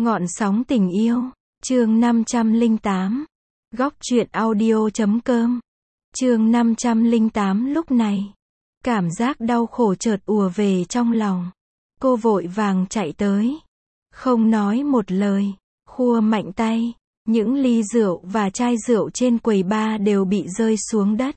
Ngọn sóng tình yêu, chương 508. Góc truyện audio.com. Chương 508. Lúc này, cảm giác đau khổ chợt ùa về trong lòng. Cô vội vàng chạy tới, không nói một lời, khua mạnh tay, những ly rượu và chai rượu trên quầy bar đều bị rơi xuống đất,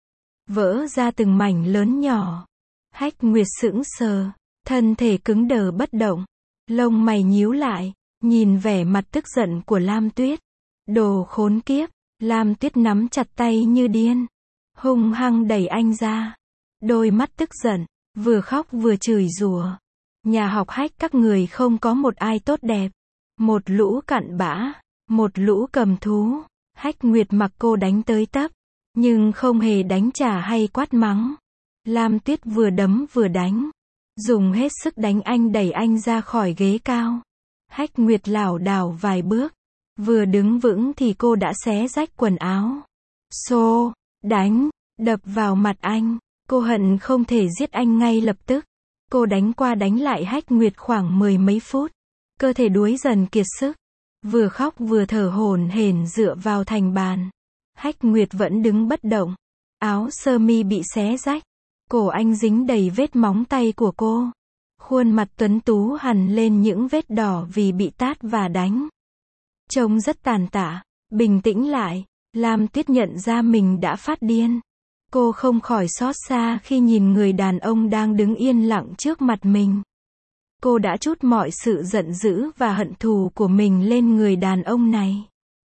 vỡ ra từng mảnh lớn nhỏ. Hách Nguyệt sững sờ, thân thể cứng đờ bất động, lông mày nhíu lại, nhìn vẻ mặt tức giận của Lam Tuyết. Đồ khốn kiếp, Lam Tuyết nắm chặt tay như điên, hung hăng đẩy anh ra, đôi mắt tức giận, vừa khóc vừa chửi rủa. Nhà học Hách các người không có một ai tốt đẹp, một lũ cặn bã, một lũ cầm thú. Hách Nguyệt mặc cô đánh tới tấp, nhưng không hề đánh trả hay quát mắng. Lam Tuyết vừa đấm vừa đánh, dùng hết sức đánh anh, đẩy anh ra khỏi ghế cao. Hách Nguyệt lảo đảo vài bước, vừa đứng vững thì cô đã xé rách quần áo, xô, đánh, đập vào mặt anh. Cô hận không thể giết anh ngay lập tức. Cô đánh qua đánh lại Hách Nguyệt khoảng mười mấy phút, cơ thể đuối dần kiệt sức, vừa khóc vừa thở hổn hển dựa vào thành bàn. Hách Nguyệt vẫn đứng bất động, áo sơ mi bị xé rách, cổ anh dính đầy vết móng tay của cô. Khuôn mặt tuấn tú hằn lên những vết đỏ vì bị tát và đánh, trông rất tàn tạ. Bình tĩnh lại, Lam Tuyết nhận ra mình đã phát điên. Cô không khỏi xót xa khi nhìn người đàn ông đang đứng yên lặng trước mặt mình. Cô đã trút mọi sự giận dữ và hận thù của mình lên người đàn ông này.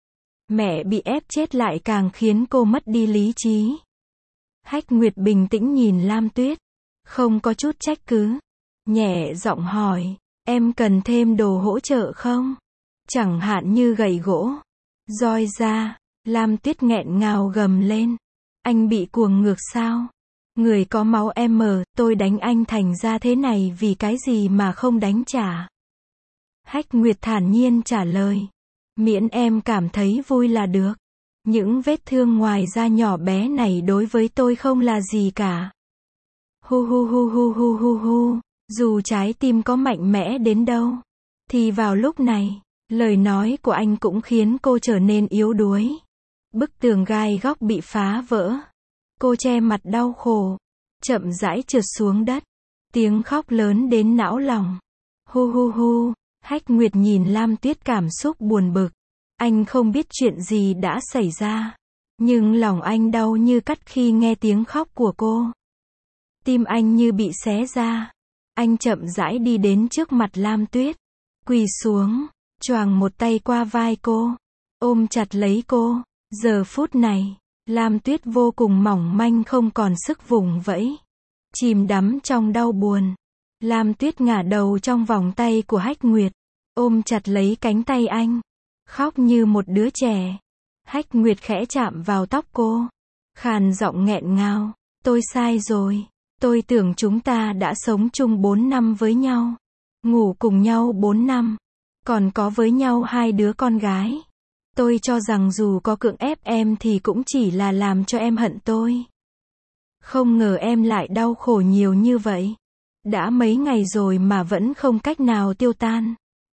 Mẹ bị ép chết lại càng khiến cô mất đi lý trí. Hách Nguyệt bình tĩnh nhìn Lam Tuyết, không có chút trách cứ, nhẹ giọng hỏi, em cần thêm đồ hỗ trợ không? Chẳng hạn như gậy gỗ, roi da. Lam Tuyết nghẹn ngào gầm lên, anh bị cuồng ngược sao? Người có máu em, tôi đánh anh thành ra thế này vì cái gì mà không đánh trả? Hách Nguyệt thản nhiên trả lời, miễn em cảm thấy vui là được. Những vết thương ngoài da nhỏ bé này đối với tôi không là gì cả. Hu hu hu hu hu hu hu. Dù trái tim có mạnh mẽ đến đâu, thì vào lúc này, lời nói của anh cũng khiến cô trở nên yếu đuối. Bức tường gai góc bị phá vỡ. Cô che mặt đau khổ, chậm rãi trượt xuống đất. Tiếng khóc lớn đến não lòng. Hu hu hu. Hách Nguyệt nhìn Lam Tuyết cảm xúc buồn bực. Anh không biết chuyện gì đã xảy ra, nhưng lòng anh đau như cắt khi nghe tiếng khóc của cô. Tim anh như bị xé ra. Anh chậm rãi đi đến trước mặt Lam Tuyết, quỳ xuống, choàng một tay qua vai cô, ôm chặt lấy cô. Giờ phút này, Lam Tuyết vô cùng mỏng manh, không còn sức vùng vẫy, chìm đắm trong đau buồn. Lam Tuyết ngả đầu trong vòng tay của Hách Nguyệt, ôm chặt lấy cánh tay anh, khóc như một đứa trẻ. Hách Nguyệt khẽ chạm vào tóc cô, khàn giọng nghẹn ngào, tôi sai rồi. Tôi tưởng chúng ta đã sống chung 4 năm với nhau, ngủ cùng nhau 4 năm, còn có với nhau 2 đứa con gái. Tôi cho rằng dù có cưỡng ép em thì cũng chỉ là làm cho em hận tôi. Không ngờ em lại đau khổ nhiều như vậy. Đã mấy ngày rồi mà vẫn không cách nào tiêu tan.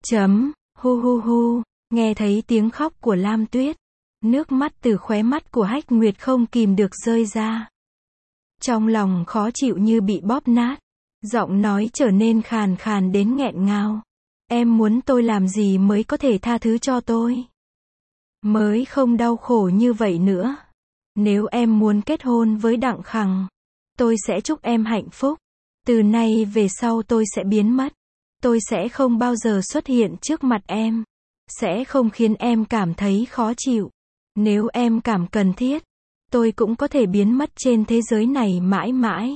Hu hu hu. Nghe thấy tiếng khóc của Lam Tuyết, nước mắt từ khóe mắt của Hách Nguyệt không kìm được rơi ra. Trong lòng khó chịu như bị bóp nát, giọng nói trở nên khàn khàn đến nghẹn ngào. Em muốn tôi làm gì mới có thể tha thứ cho tôi? Mới không đau khổ như vậy nữa. Nếu em muốn kết hôn với Đặng Khằng, tôi sẽ chúc em hạnh phúc. Từ nay về sau tôi sẽ biến mất. Tôi sẽ không bao giờ xuất hiện trước mặt em. Sẽ không khiến em cảm thấy khó chịu. Nếu em cảm cần thiết, tôi cũng có thể biến mất trên thế giới này mãi mãi.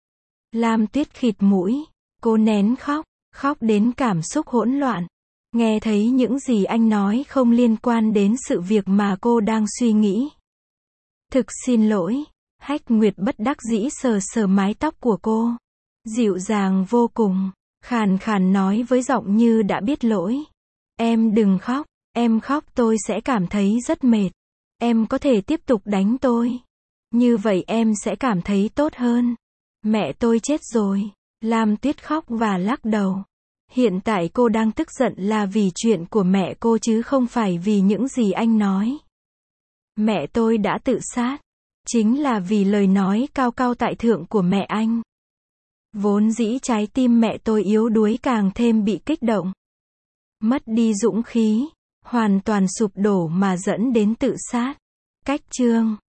Lam Tuyết khịt mũi, cô nén khóc, khóc đến cảm xúc hỗn loạn. Nghe thấy những gì anh nói không liên quan đến sự việc mà cô đang suy nghĩ. Thực xin lỗi. Hách Nguyệt bất đắc dĩ sờ sờ mái tóc của cô, dịu dàng vô cùng, khàn khàn nói với giọng như đã biết lỗi. Em đừng khóc, em khóc tôi sẽ cảm thấy rất mệt. Em có thể tiếp tục đánh tôi. Như vậy em sẽ cảm thấy tốt hơn. Mẹ tôi chết rồi. Lam Tuyết khóc và lắc đầu. Hiện tại cô đang tức giận là vì chuyện của mẹ cô chứ không phải vì những gì anh nói. Mẹ tôi đã tự sát. Chính là vì lời nói cao cao tại thượng của mẹ anh. Vốn dĩ trái tim mẹ tôi yếu đuối càng thêm bị kích động. Mất đi dũng khí, hoàn toàn sụp đổ mà dẫn đến tự sát. Cách chương